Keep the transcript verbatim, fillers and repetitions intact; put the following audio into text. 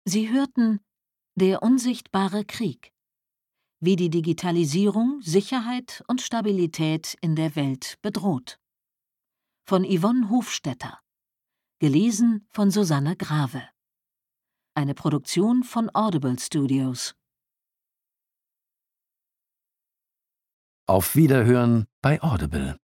Sie hörten Der unsichtbare Krieg. Wie die Digitalisierung Sicherheit und Stabilität in der Welt bedroht. Von Yvonne Hofstetter. Gelesen von Susanne Grave. Eine Produktion von Audible Studios. Auf Wiederhören bei Audible.